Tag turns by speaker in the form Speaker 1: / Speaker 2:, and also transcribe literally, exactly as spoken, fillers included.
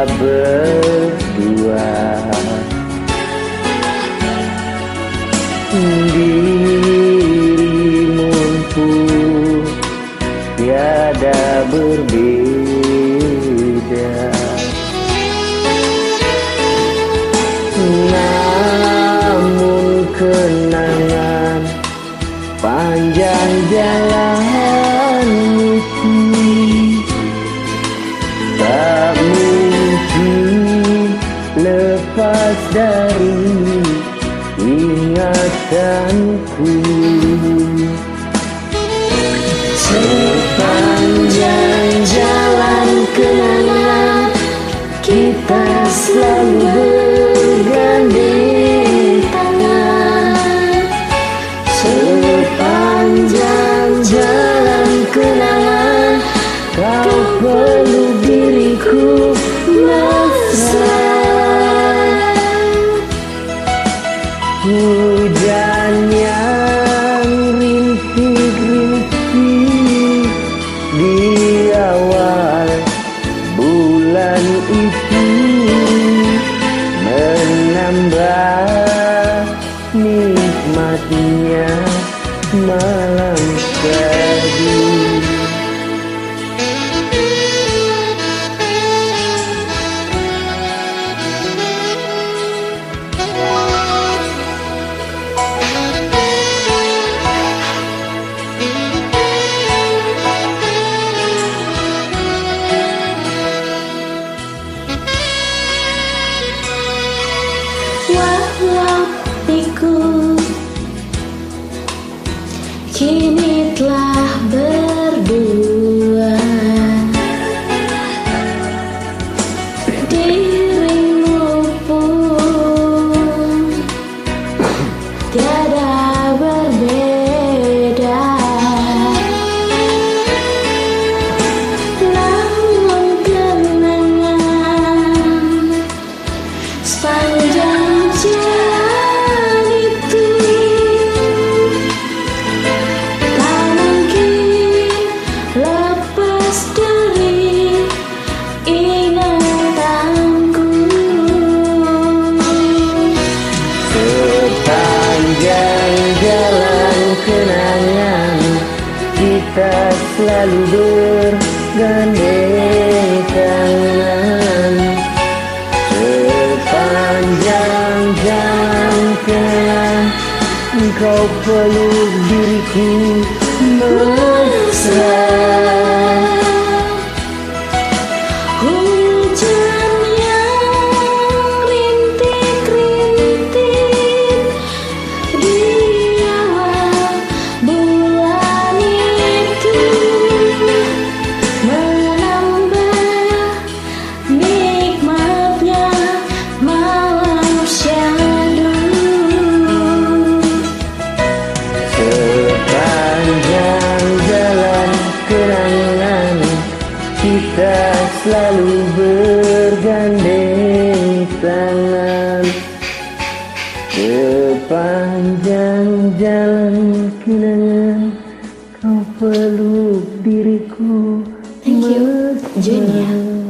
Speaker 1: berdua. Dirimu pun tiada berbeda, namun kenangan panjang jalan itu tak mungkin lepas dari ingatanku. Sepanjang jalan kenangan kita selalu bergandeng tangan. Sepanjang jalan kenangan kau peluk diriku mesra. Hujan yang rintik-rintik di awal bulan itu menambah nikmatnya malam tadi.
Speaker 2: Walau hatiku kini telah berdua, dirimu pun tiada berbeda, namun kenangan sepanjang jalan itu tak mungkin lepas dari ingatanku.
Speaker 1: Sepanjang jalan kenangan kita selalu bergandeng tangan. Sepanjang jalan kenangan engkau peluk diriku mesra.
Speaker 2: Hujan yang rintik-rintik di awal bulan itu menambah nikmatnya malam syahdu.
Speaker 1: Sepanjang jalan kenangan kita selalu bergandeng tangan. Sepanjang jalan kenangan kau peluk diriku
Speaker 2: Thank you,
Speaker 1: mesra.
Speaker 2: Jun ya.